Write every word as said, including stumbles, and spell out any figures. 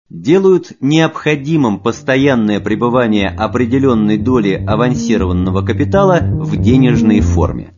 делают необходимым постоянное пребывание определенной доли авансированного капитала в денежной форме.